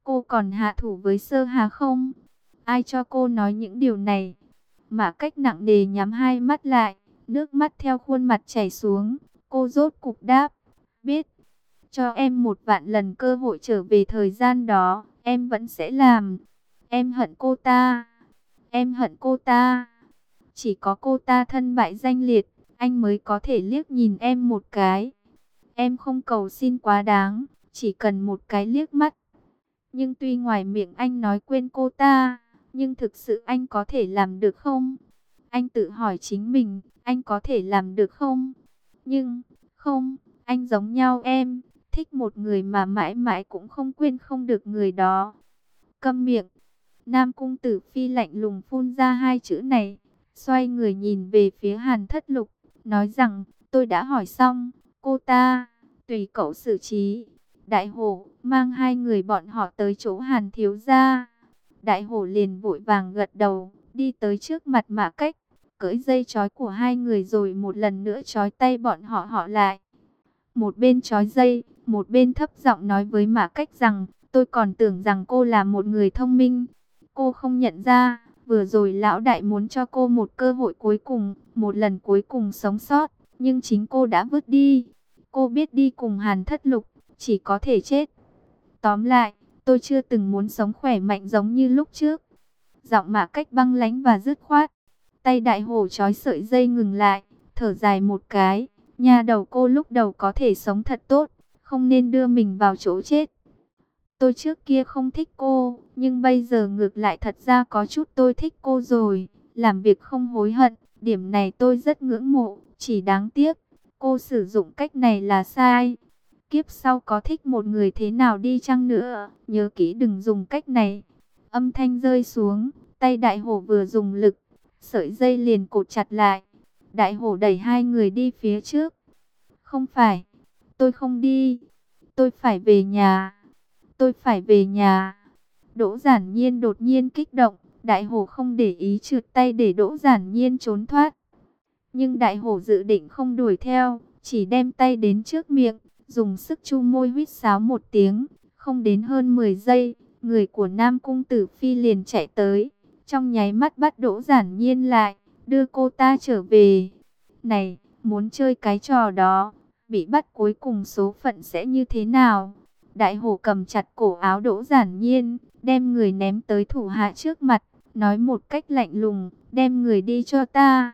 [SPEAKER 1] Cô còn hạ thủ với Sơ Hà không? Ai cho cô nói những điều này? Mã Cách nặng nề nhắm hai mắt lại, nước mắt theo khuôn mặt chảy xuống. Cô rốt cục đáp, biết. Cho em 1.000.000 lần cơ hội trở về thời gian đó, em vẫn sẽ làm. Em hận cô ta. Em hận cô ta. Chỉ có cô ta thân bại danh liệt, anh mới có thể liếc nhìn em một cái. Em không cầu xin quá đáng, chỉ cần một cái liếc mắt. Nhưng tuy ngoài miệng anh nói quên cô ta, nhưng thực sự anh có thể làm được không? Anh tự hỏi chính mình, anh có thể làm được không? Nhưng, không, anh giống nhau em, thích một người mà mãi mãi cũng không quên không được người đó. Câm miệng. Nam Cung Tử Phi lạnh lùng phun ra hai chữ này, xoay người nhìn về phía Hàn Thất Lục, nói rằng, tôi đã hỏi xong, cô ta, tùy cậu xử trí. Đại hổ mang hai người bọn họ tới chỗ Hàn thiếu gia. Đại hổ liền vội vàng gật đầu, đi tới trước mặt Mã Cách, cởi dây trói của hai người rồi một lần nữa trói tay bọn họ lại. Một bên trói dây, một bên thấp giọng nói với Mã Cách rằng, tôi còn tưởng rằng cô là một người thông minh. Cô không nhận ra, vừa rồi lão đại muốn cho cô một cơ hội cuối cùng, một lần cuối cùng sống sót, nhưng chính cô đã vứt đi. Cô biết đi cùng Hàn Thất Lục, chỉ có thể chết. Tóm lại, tôi chưa từng muốn sống khỏe mạnh giống như lúc trước. Giọng Mã Cách băng lãnh và dứt khoát. Tay đại hổ trói sợi dây ngừng lại, thở dài một cái. Nhà đầu cô lúc đầu có thể sống thật tốt, không nên đưa mình vào chỗ chết. Tôi trước kia không thích cô, nhưng bây giờ ngược lại thật ra có chút tôi thích cô rồi. Làm việc không hối hận, điểm này tôi rất ngưỡng mộ, chỉ đáng tiếc. Cô sử dụng cách này là sai. Kiếp sau có thích một người thế nào đi chăng nữa, nhớ kỹ đừng dùng cách này. Âm thanh rơi xuống, tay đại hổ vừa dùng lực, sợi dây liền cột chặt lại. Đại hổ đẩy hai người đi phía trước. Không phải, tôi không đi, tôi phải về nhà, tôi phải về nhà. Đỗ Giản Nhiên đột nhiên kích động, đại hổ không để ý trượt tay để Đỗ Giản Nhiên trốn thoát. Nhưng đại hổ dự định không đuổi theo, chỉ đem tay đến trước miệng, dùng sức chu môi huýt sáo một tiếng. Không đến hơn 10 giây, người của Nam Cung Tử Phi liền chạy tới, trong nháy mắt bắt Đỗ Giản Nhiên lại, đưa cô ta trở về. Này, muốn chơi cái trò đó, bị bắt cuối cùng số phận sẽ như thế nào? Đại hổ cầm chặt cổ áo Đỗ Giản Nhiên, đem người ném tới thủ hạ trước mặt, nói một cách lạnh lùng, đem người đi cho ta,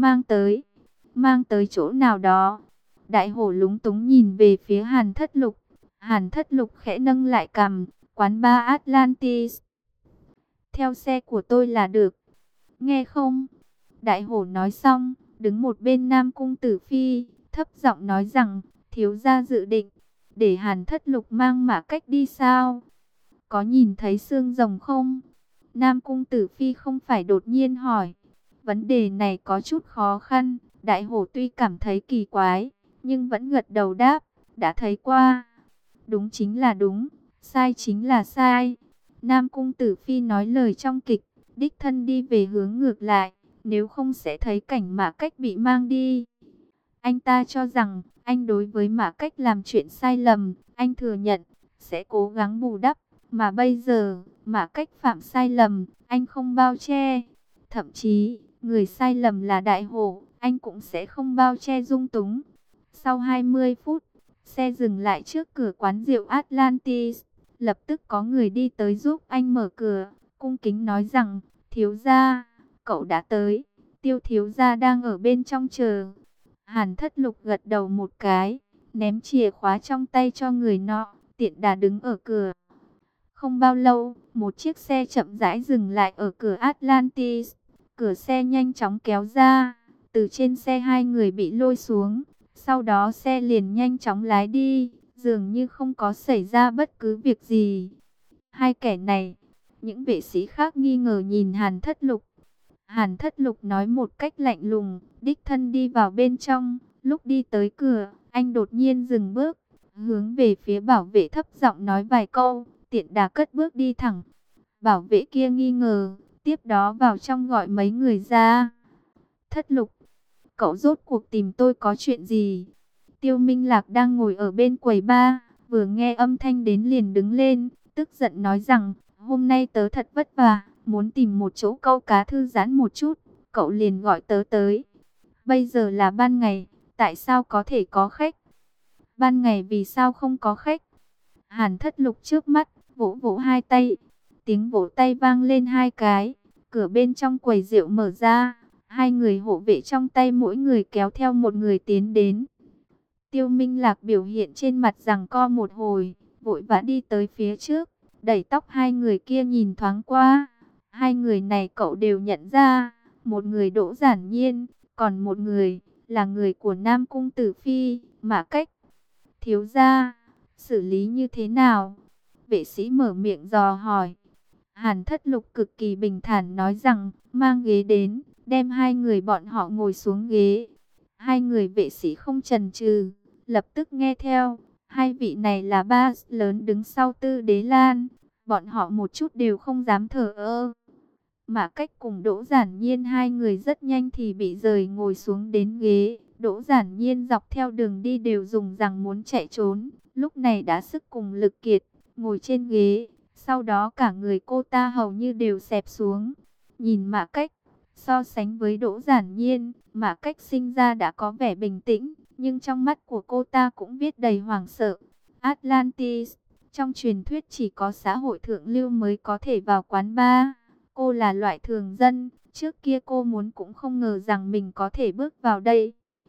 [SPEAKER 1] mang tới chỗ nào đó. Đại hổ lúng túng nhìn về phía Hàn Thất Lục. Hàn Thất Lục khẽ nâng lại cằm, quán bar Atlantis. Theo xe của tôi là được. Nghe không? Đại hổ nói xong, đứng một bên Nam Cung Tử Phi, thấp giọng nói rằng, thiếu gia dự định, để Hàn Thất Lục mang Mã Cách đi sao? Có nhìn thấy xương rồng không? Nam Cung Tử Phi không phải đột nhiên hỏi. Vấn đề này có chút khó khăn, đại hổ tuy cảm thấy kỳ quái, nhưng vẫn gật đầu đáp, đã thấy qua. Đúng chính là đúng, sai chính là sai. Nam Cung Tử Phi nói lời trong kịch, đích thân đi về hướng ngược lại, nếu không sẽ thấy cảnh Mã Cách bị mang đi. Anh ta cho rằng, anh đối với Mã Cách làm chuyện sai lầm, anh thừa nhận, sẽ cố gắng bù đắp. Mà bây giờ, Mã Cách phạm sai lầm, anh không bao che. Thậm chí, người sai lầm là đại hổ, anh cũng sẽ không bao che dung túng. Sau 20 phút, xe dừng lại trước cửa quán rượu Atlantis. Lập tức có người đi tới giúp anh mở cửa, cung kính nói rằng, thiếu gia, cậu đã tới, Tiêu thiếu gia đang ở bên trong chờ. Hàn Thất Lục gật đầu một cái, ném chìa khóa trong tay cho người nọ, tiện đà đứng ở cửa. Không bao lâu, một chiếc xe chậm rãi dừng lại ở cửa Atlantis. Cửa xe nhanh chóng kéo ra, từ trên xe hai người bị lôi xuống. Sau đó xe liền nhanh chóng lái đi, dường như không có xảy ra bất cứ việc gì. Hai kẻ này, những vệ sĩ khác nghi ngờ nhìn Hàn Thất Lục. Hàn Thất Lục nói một cách lạnh lùng, đích thân đi vào bên trong. Lúc đi tới cửa, anh đột nhiên dừng bước, hướng về phía bảo vệ thấp giọng nói vài câu, tiện đà cất bước đi thẳng. Bảo vệ kia nghi ngờ, tiếp đó vào trong gọi mấy người ra. Thất Lục, cậu rốt cuộc tìm tôi có chuyện gì? Tiêu Minh Lạc đang ngồi ở bên quầy bar, vừa nghe âm thanh đến liền đứng lên, tức giận nói rằng, hôm nay tớ thật vất vả, muốn tìm một chỗ câu cá thư giãn một chút, cậu liền gọi tớ tới. Bây giờ là ban ngày, tại sao có thể có khách? Ban ngày vì sao không có khách? Hàn Thất Lục trước mắt, vỗ vỗ hai tay. Tiếng vỗ tay vang lên hai cái. Cửa bên trong quầy rượu mở ra. Hai người hộ vệ trong tay mỗi người kéo theo một người tiến đến. Tiêu Minh Lạc biểu hiện trên mặt giằng co một hồi, vội vã đi tới phía trước, đẩy tóc hai người kia nhìn thoáng qua. Hai người này cậu đều nhận ra, một người Đỗ Giản Nhiên, còn một người là người của Nam Cung Tử Phi, Mã Cách. Thiếu gia, xử lý như thế nào? Vệ sĩ mở miệng dò hỏi. Hàn Thất Lục cực kỳ bình thản nói rằng, mang ghế đến, đem hai người bọn họ ngồi xuống ghế. Hai người vệ sĩ không chần chừ, lập tức nghe theo. Hai vị này là ba lớn đứng sau Tư Đế Lan, bọn họ một chút đều không dám thờ ơ. Mã Cách cùng Đỗ Giản Nhiên hai người rất nhanh thì bị rời ngồi xuống đến ghế. Đỗ Giản Nhiên dọc theo đường đi đều dùng rằng muốn chạy trốn, lúc này đã sức cùng lực kiệt, ngồi trên ghế. Sau đó cả người cô ta hầu như đều xẹp xuống. Nhìn Mã Cách, so sánh với Đỗ Giản Nhiên, Mã Cách sinh ra đã có vẻ bình tĩnh, nhưng trong mắt của cô ta cũng viết đầy hoảng sợ. Atlantis, trong truyền thuyết chỉ có xã hội thượng lưu mới có thể vào quán bar. Cô là loại thường dân, trước kia cô muốn cũng không ngờ rằng mình có thể bước vào đây.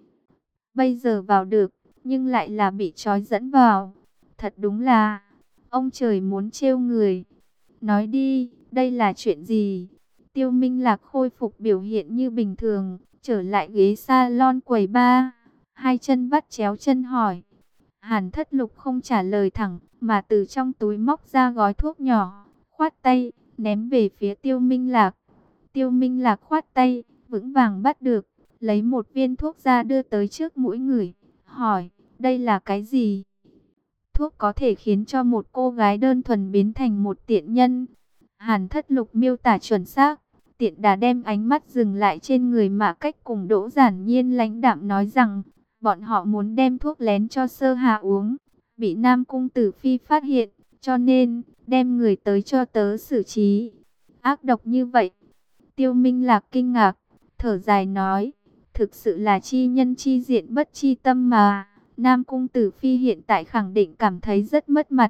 [SPEAKER 1] Bây giờ vào được, nhưng lại là bị trói dẫn vào. Thật đúng là, ông trời muốn trêu người. Nói đi, đây là chuyện gì? Tiêu Minh Lạc khôi phục biểu hiện như bình thường, trở lại ghế salon quầy bar, hai chân vắt chéo chân hỏi. Hàn Thất Lục không trả lời thẳng, mà từ trong túi móc ra gói thuốc nhỏ, khoát tay, ném về phía Tiêu Minh Lạc. Tiêu Minh Lạc khoát tay, vững vàng bắt được, lấy một viên thuốc ra đưa tới trước mũi người, hỏi, đây là cái gì? Thuốc có thể khiến cho một cô gái đơn thuần biến thành một tiện nhân. Hàn Thất Lục miêu tả chuẩn xác, tiện đà đem ánh mắt dừng lại trên người Mã Cách cùng Đỗ Giản Nhiên, lãnh đạm nói rằng, bọn họ muốn đem thuốc lén cho Sơ Hà uống, bị Nam Cung Tử Phi phát hiện, cho nên đem người tới cho tớ xử trí. Ác độc như vậy. Tiêu Minh Lạc kinh ngạc, thở dài nói, thực sự là chi nhân chi diện bất chi tâm mà. Nam Cung Tử Phi hiện tại khẳng định cảm thấy rất mất mặt.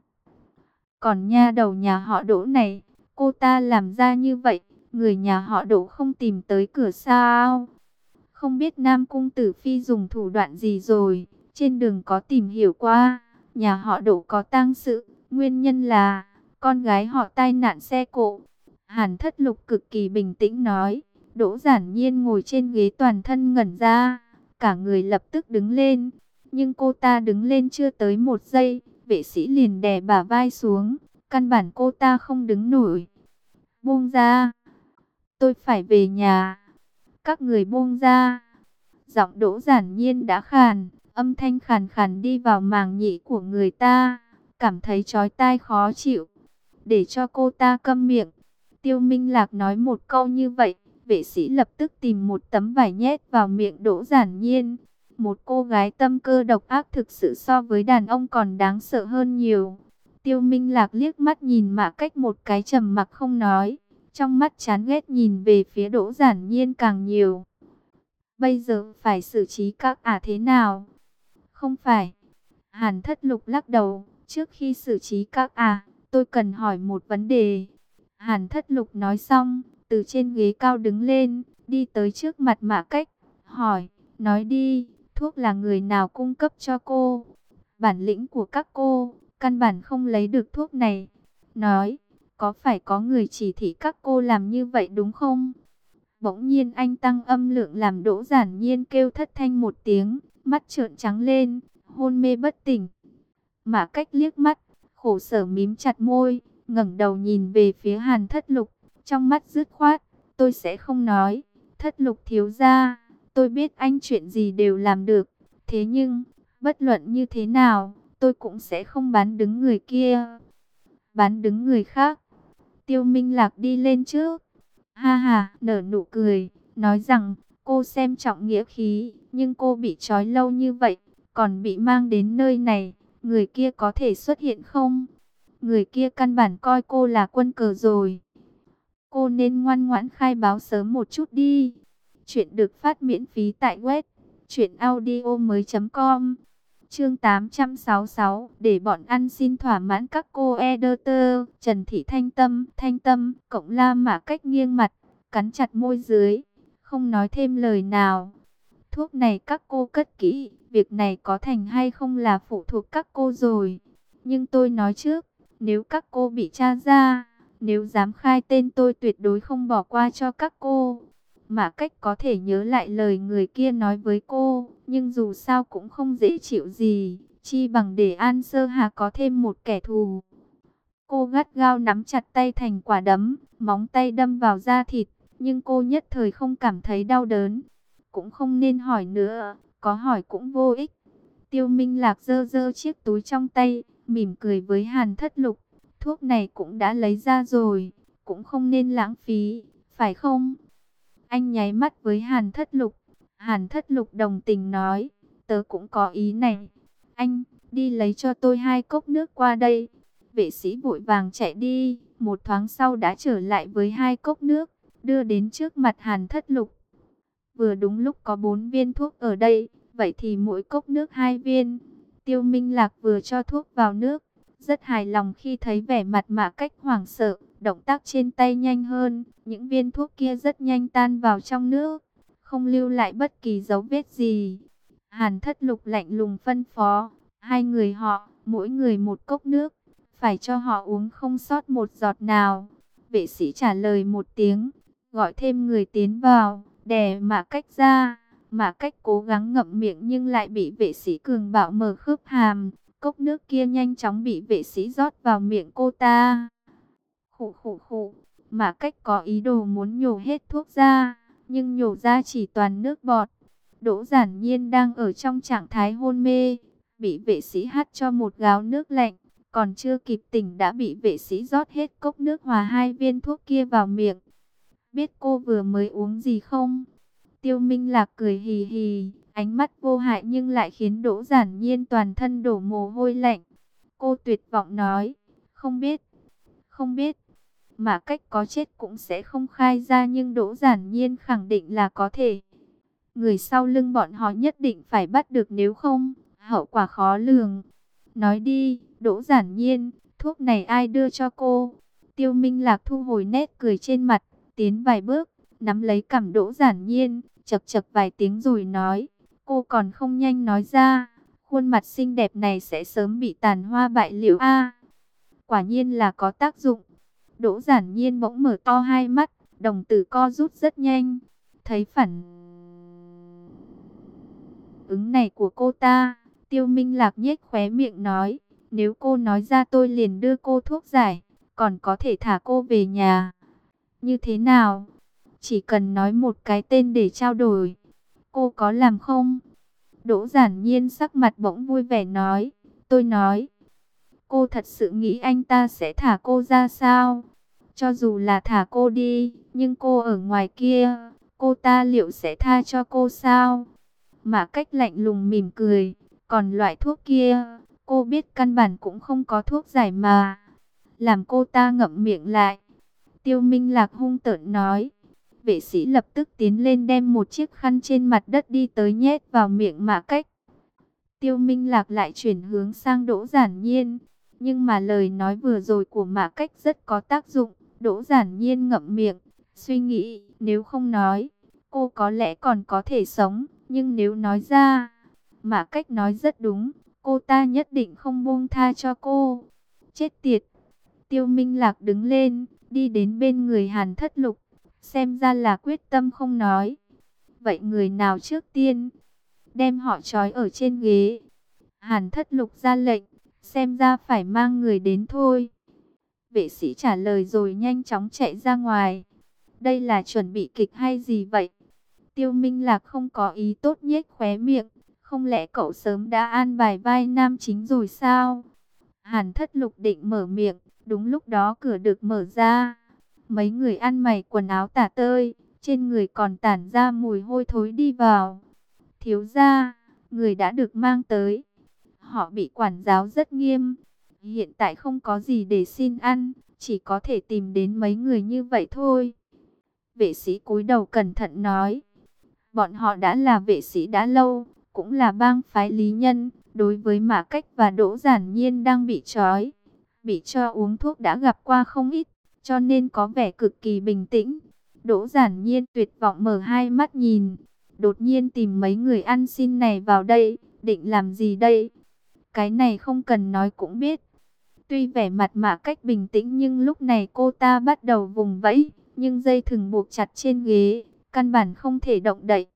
[SPEAKER 1] Còn nha đầu nhà họ Đỗ này, cô ta làm ra như vậy, người nhà họ Đỗ không tìm tới cửa sao? Không biết Nam Cung Tử Phi dùng thủ đoạn gì rồi, trên đường có tìm hiểu qua, nhà họ Đỗ có tang sự, nguyên nhân là con gái họ tai nạn xe cộ. Hàn Thất Lục cực kỳ bình tĩnh nói. Đỗ Giản Nhiên ngồi trên ghế toàn thân ngẩn ra, cả người lập tức đứng lên. Nhưng cô ta đứng lên chưa tới một giây, vệ sĩ liền đè bả vai xuống, căn bản cô ta không đứng nổi. Buông ra, tôi phải về nhà. Các người buông ra. Giọng Đỗ Giản Nhiên đã khàn, âm thanh khàn khàn đi vào màng nhĩ của người ta, cảm thấy chói tai khó chịu. Để cho cô ta câm miệng. Tiêu Minh Lạc nói một câu như vậy, vệ sĩ lập tức tìm một tấm vải nhét vào miệng Đỗ Giản Nhiên. Một cô gái tâm cơ độc ác thực sự so với đàn ông còn đáng sợ hơn nhiều. Tiêu Minh Lạc liếc mắt nhìn Mã Cách một cái, trầm mặc không nói, trong mắt chán ghét nhìn về phía Đỗ Giản Nhiên càng nhiều. Bây giờ phải xử trí các thế nào? Không phải. Hàn Thất Lục lắc đầu, trước khi xử trí các tôi cần hỏi một vấn đề. Hàn Thất Lục nói xong, từ trên ghế cao đứng lên, đi tới trước mặt Mã Cách, hỏi, nói đi, thuốc là người nào cung cấp cho cô? Bản lĩnh của các cô, căn bản không lấy được thuốc này. Nói, có phải có người chỉ thị các cô làm như vậy đúng không? Bỗng nhiên anh tăng âm lượng làm Đỗ Giản Nhiên kêu thất thanh một tiếng, mắt trợn trắng lên, hôn mê bất tỉnh. Mã Cách liếc mắt, khổ sở mím chặt môi, ngẩng đầu nhìn về phía Hàn Thất Lục, trong mắt dứt khoát, tôi sẽ không nói. Thất Lục thiếu gia, tôi biết anh chuyện gì đều làm được, thế nhưng, bất luận như thế nào, tôi cũng sẽ không bán đứng người kia. Bán đứng người khác. Tiêu Minh Lạc đi lên trước, ha ha, nở nụ cười, nói rằng, cô xem trọng nghĩa khí, nhưng cô bị trói lâu như vậy, còn bị mang đến nơi này, người kia có thể xuất hiện không? Người kia căn bản coi cô là quân cờ rồi. Cô nên ngoan ngoãn khai báo sớm một chút đi. Chuyện được phát miễn phí tại web truyệnaudiomoi.com. Chương 866, để bọn ăn xin thỏa mãn các cô editor. Trần Thị Thanh Tâm, Cộng La Mã Cách nghiêng mặt, cắn chặt môi dưới, không nói thêm lời nào. Thuốc này các cô cất kỹ, việc này có thành hay không là phụ thuộc các cô rồi. Nhưng tôi nói trước, nếu các cô bị tra ra, nếu dám khai tên tôi tuyệt đối không bỏ qua cho các cô. Mã Cách có thể nhớ lại lời người kia nói với cô, nhưng dù sao cũng không dễ chịu gì, chi bằng để An Sơ Hà có thêm một kẻ thù. Cô gắt gao nắm chặt tay thành quả đấm, móng tay đâm vào da thịt, nhưng cô nhất thời không cảm thấy đau đớn. Cũng không nên hỏi nữa, có hỏi cũng vô ích. Tiêu Minh Lạc giơ giơ chiếc túi trong tay, mỉm cười với Hàn Thất Lục. Thuốc này cũng đã lấy ra rồi, cũng không nên lãng phí, phải không? Anh nháy mắt với Hàn Thất Lục. Hàn Thất Lục đồng tình nói, tớ cũng có ý này. Anh, đi lấy cho tôi 2 cốc nước qua đây. Vệ sĩ vội vàng chạy đi, một thoáng sau đã trở lại với 2 cốc nước, đưa đến trước mặt Hàn Thất Lục. Vừa đúng lúc có 4 viên thuốc ở đây, vậy thì mỗi cốc nước 2 viên. Tiêu Minh Lạc vừa cho thuốc vào nước, rất hài lòng khi thấy vẻ mặt Mã Cách hoảng sợ, động tác trên tay nhanh hơn, những viên thuốc kia rất nhanh tan vào trong nước, không lưu lại bất kỳ dấu vết gì. Hàn Thất Lục lạnh lùng phân phó, 2 người họ, mỗi người 1 cốc nước, phải cho họ uống không sót một giọt nào. Vệ sĩ trả lời một tiếng, gọi thêm người tiến vào, đè Mã Cách ra. Mã Cách cố gắng ngậm miệng nhưng lại bị vệ sĩ cường bạo mở khớp hàm. Cốc nước kia nhanh chóng bị vệ sĩ rót vào miệng cô ta. Khụ khụ khụ, Mã Cách có ý đồ muốn nhổ hết thuốc ra, nhưng nhổ ra chỉ toàn nước bọt. Đỗ Giản Nhiên đang ở trong trạng thái hôn mê, bị vệ sĩ hắt cho một gáo nước lạnh, còn chưa kịp tỉnh đã bị vệ sĩ rót hết cốc nước hòa 2 viên thuốc kia vào miệng. Biết cô vừa mới uống gì không? Tiêu Minh Lạc cười hì hì, ánh mắt vô hại nhưng lại khiến Đỗ Giản Nhiên toàn thân đổ mồ hôi lạnh. Cô tuyệt vọng nói, không biết, không biết. Mã Cách có chết cũng sẽ không khai ra, nhưng Đỗ Giản Nhiên khẳng định là có thể. Người sau lưng bọn họ nhất định phải bắt được, nếu không, hậu quả khó lường. Nói đi, Đỗ Giản Nhiên, thuốc này ai đưa cho cô? Tiêu Minh Lạc thu hồi nét cười trên mặt, tiến vài bước, nắm lấy cằm Đỗ Giản Nhiên, chậc chậc vài tiếng rồi nói, cô còn không nhanh nói ra, khuôn mặt xinh đẹp này sẽ sớm bị tàn hoa bại liễu a. Quả nhiên là có tác dụng. Đỗ Giản Nhiên bỗng mở to hai mắt, đồng tử co rút rất nhanh. Thấy phản ứng này của cô ta, Tiêu Minh Lạc nhếch khóe miệng nói, nếu cô nói ra tôi liền đưa cô thuốc giải, còn có thể thả cô về nhà. Như thế nào? Chỉ cần nói một cái tên để trao đổi, cô có làm không? Đỗ Giản Nhiên sắc mặt bỗng vui vẻ nói, tôi nói. Cô thật sự nghĩ anh ta sẽ thả cô ra sao? Cho dù là thả cô đi, nhưng cô ở ngoài kia, cô ta liệu sẽ tha cho cô sao? Mã Cách lạnh lùng mỉm cười, còn loại thuốc kia, cô biết căn bản cũng không có thuốc giải mà. Làm cô ta ngậm miệng lại. Tiêu Minh Lạc hung tợn nói. Vệ sĩ lập tức tiến lên đem một chiếc khăn trên mặt đất đi tới nhét vào miệng Mã Cách. Tiêu Minh Lạc lại chuyển hướng sang Đỗ Giản Nhiên. Nhưng mà lời nói vừa rồi của Mã Cách rất có tác dụng. Đỗ Giản Nhiên ngậm miệng, suy nghĩ, nếu không nói, cô có lẽ còn có thể sống. Nhưng nếu nói ra, Mã Cách nói rất đúng, cô ta nhất định không buông tha cho cô. Chết tiệt! Tiêu Minh Lạc đứng lên, đi đến bên người Hàn Thất Lục, xem ra là quyết tâm không nói. Vậy người nào trước tiên? Đem họ trói ở trên ghế. Hàn Thất Lục ra lệnh, xem ra phải mang người đến thôi. Vệ sĩ trả lời rồi nhanh chóng chạy ra ngoài. Đây là chuẩn bị kịch hay gì vậy? Tiêu Minh Lạc không có ý tốt, nhếch khóe miệng. Không lẽ cậu sớm đã an bài vai nam chính rồi sao? Hàn Thất Lục định mở miệng, đúng lúc đó cửa được mở ra. Mấy người ăn mày quần áo tả tơi, trên người còn tản ra mùi hôi thối đi vào. Thiếu gia, người đã được mang tới. Họ bị quản giáo rất nghiêm. Hiện tại không có gì để xin ăn, chỉ có thể tìm đến mấy người như vậy thôi. Vệ sĩ cúi đầu cẩn thận nói. Bọn họ đã là vệ sĩ đã lâu, cũng là bang phái lý nhân. Đối với Mã Cách và Đỗ Giản Nhiên đang bị trói, bị cho uống thuốc đã gặp qua không ít, cho nên có vẻ cực kỳ bình tĩnh. Đỗ Giản Nhiên tuyệt vọng mở hai mắt nhìn. Đột nhiên tìm mấy người ăn xin này vào đây, định làm gì đây? Cái này không cần nói cũng biết. Tuy vẻ mặt Mã Cách bình tĩnh nhưng lúc này cô ta bắt đầu vùng vẫy, nhưng dây thừng buộc chặt trên ghế, căn bản không thể động đậy.